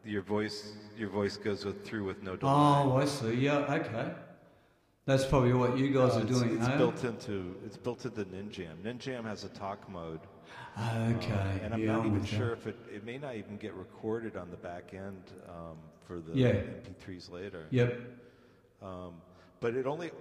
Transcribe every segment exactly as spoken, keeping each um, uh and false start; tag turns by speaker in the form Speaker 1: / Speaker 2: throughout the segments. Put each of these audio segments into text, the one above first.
Speaker 1: your voice your voice goes with, through with no delay.
Speaker 2: Oh, I see. Yeah, okay. That's probably what you guys
Speaker 1: No,
Speaker 2: are
Speaker 1: it's,
Speaker 2: doing,
Speaker 1: it's
Speaker 2: eh?
Speaker 1: built into it's built into Ninjam. Ninjam has a talk mode.
Speaker 2: Okay.
Speaker 1: Uh, and I'm
Speaker 2: yeah,
Speaker 1: not
Speaker 2: I'm
Speaker 1: even
Speaker 2: with
Speaker 1: sure
Speaker 2: you.
Speaker 1: if it it may not even get recorded on the back end um, for the
Speaker 2: Yeah.
Speaker 1: M P threes later.
Speaker 2: Yep.
Speaker 1: Um, but it only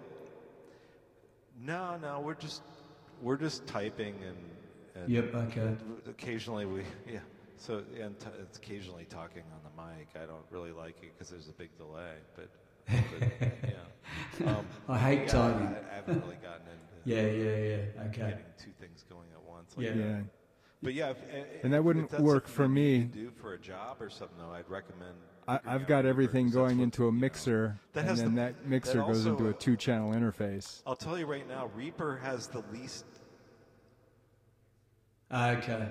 Speaker 1: no no we're just we're just typing and, and
Speaker 2: Yep, okay.
Speaker 1: occasionally we yeah so and t- it's occasionally talking on the mic. I don't really like it because there's a big delay, but, but yeah. Um,
Speaker 2: I hate
Speaker 1: yeah,
Speaker 2: timing.
Speaker 1: I, I haven't really gotten into
Speaker 2: Yeah, yeah, yeah. Okay.
Speaker 1: getting two things going at once. Like
Speaker 2: Yeah.
Speaker 1: that.
Speaker 3: Yeah.
Speaker 1: But yeah, if,
Speaker 3: And that
Speaker 1: if
Speaker 3: wouldn't
Speaker 1: that's
Speaker 3: work
Speaker 1: something
Speaker 3: for
Speaker 1: you
Speaker 3: me.
Speaker 1: need to do for a job or something, though, I'd recommend.
Speaker 3: I,
Speaker 1: figuring
Speaker 3: I've
Speaker 1: out
Speaker 3: got
Speaker 1: Reaper,
Speaker 3: everything
Speaker 1: 'cause that's
Speaker 3: going
Speaker 1: what,
Speaker 3: into a
Speaker 1: you know,
Speaker 3: mixer,
Speaker 1: that
Speaker 3: and
Speaker 1: has
Speaker 3: then
Speaker 1: the-
Speaker 3: that mixer
Speaker 1: that
Speaker 3: goes
Speaker 1: also,
Speaker 3: into a
Speaker 1: uh,
Speaker 3: two-channel interface.
Speaker 1: I'll tell you right now, Reaper has the least.
Speaker 2: Okay.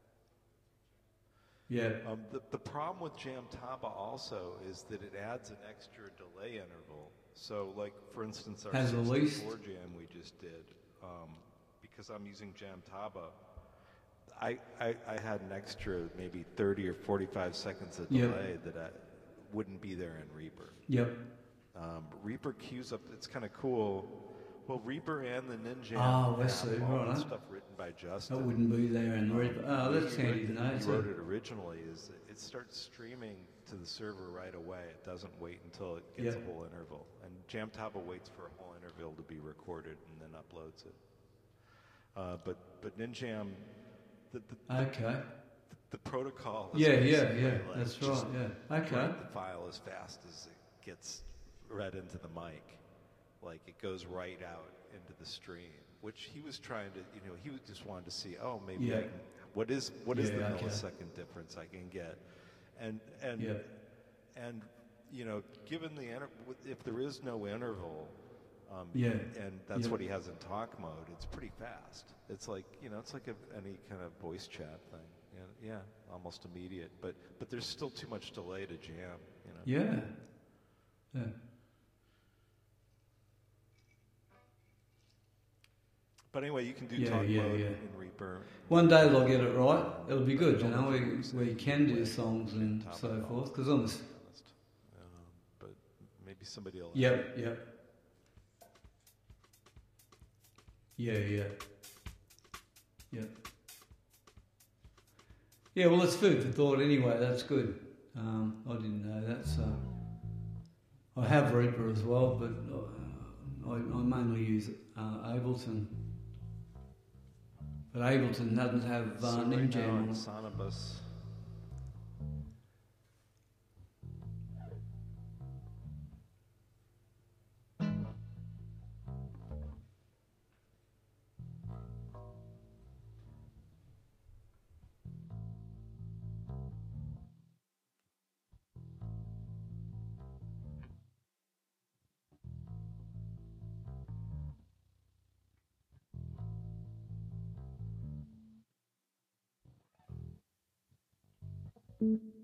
Speaker 2: Yeah.
Speaker 1: Um, the, the problem with Jamtaba also is that it adds an extra delay interval. So, like for instance, our
Speaker 2: Has the least?
Speaker 1: sixty-four jam we just did, um, because I'm using Jamtaba. I, I, I had an extra maybe thirty or forty-five seconds of
Speaker 2: Yep.
Speaker 1: delay that I wouldn't be there in Reaper.
Speaker 2: Yep.
Speaker 1: Um, Reaper queues up. It's kind of cool. Well, Reaper and the Ninja
Speaker 2: Oh, I
Speaker 1: have
Speaker 2: see,
Speaker 1: all
Speaker 2: right.
Speaker 1: that stuff written by Justin.
Speaker 2: That wouldn't be there in the Reaper. Oh,
Speaker 1: He
Speaker 2: that's
Speaker 1: wrote-
Speaker 2: handy to know
Speaker 1: He
Speaker 2: too.
Speaker 1: wrote it originally. Is it starts streaming to the server right away. It doesn't wait until it gets
Speaker 2: Yeah.
Speaker 1: a whole interval. And Jamtaba waits for a whole interval to be recorded and then uploads it. Uh, but but Ninjam, the the,
Speaker 2: Okay.
Speaker 1: the, the protocol. Is
Speaker 2: Yeah, yeah,
Speaker 1: basically
Speaker 2: yeah.
Speaker 1: like
Speaker 2: That's
Speaker 1: just
Speaker 2: right. Yeah. Okay.
Speaker 1: write the file as fast as it gets read into the mic. Like it goes right out into the stream, which he was trying to, you know, he was just wanted to see, oh, maybe
Speaker 2: Yeah.
Speaker 1: I can, what is what is
Speaker 2: Yeah,
Speaker 1: the
Speaker 2: okay.
Speaker 1: millisecond difference I can get, and and
Speaker 2: Yeah.
Speaker 1: and you know, given the inter- if there is no interval, um,
Speaker 2: Yeah.
Speaker 1: and that's
Speaker 2: Yeah.
Speaker 1: what he has in talk mode, it's pretty fast. It's like you know, it's like a, any kind of voice chat thing. Yeah, yeah, almost immediate, but but there's still too much delay to jam. You know.
Speaker 2: Yeah. Yeah.
Speaker 1: But anyway, you can do
Speaker 2: Yeah,
Speaker 1: talk
Speaker 2: yeah,
Speaker 1: mode
Speaker 2: yeah.
Speaker 1: in Reaper.
Speaker 2: One day they'll get it right. It'll be good, you
Speaker 1: Don't
Speaker 2: know, where,
Speaker 1: confuse
Speaker 2: where you
Speaker 1: it
Speaker 2: can do
Speaker 1: with
Speaker 2: songs and
Speaker 1: Jamtaba
Speaker 2: so
Speaker 1: at all,
Speaker 2: forth. Because I'm.
Speaker 1: to be honest. Um, but maybe somebody will.
Speaker 2: Yep. Yep. Yeah. Yeah. Yeah. Yeah. Well, it's food for thought anyway. That's good. Um, I didn't know that. So I have Reaper as well, but uh, I, I mainly use uh, Ableton. But Ableton doesn't have uh,
Speaker 1: So right
Speaker 2: Ninjam
Speaker 1: now
Speaker 2: on
Speaker 1: in
Speaker 2: it.
Speaker 1: Sonobus.
Speaker 4: Mm-hmm.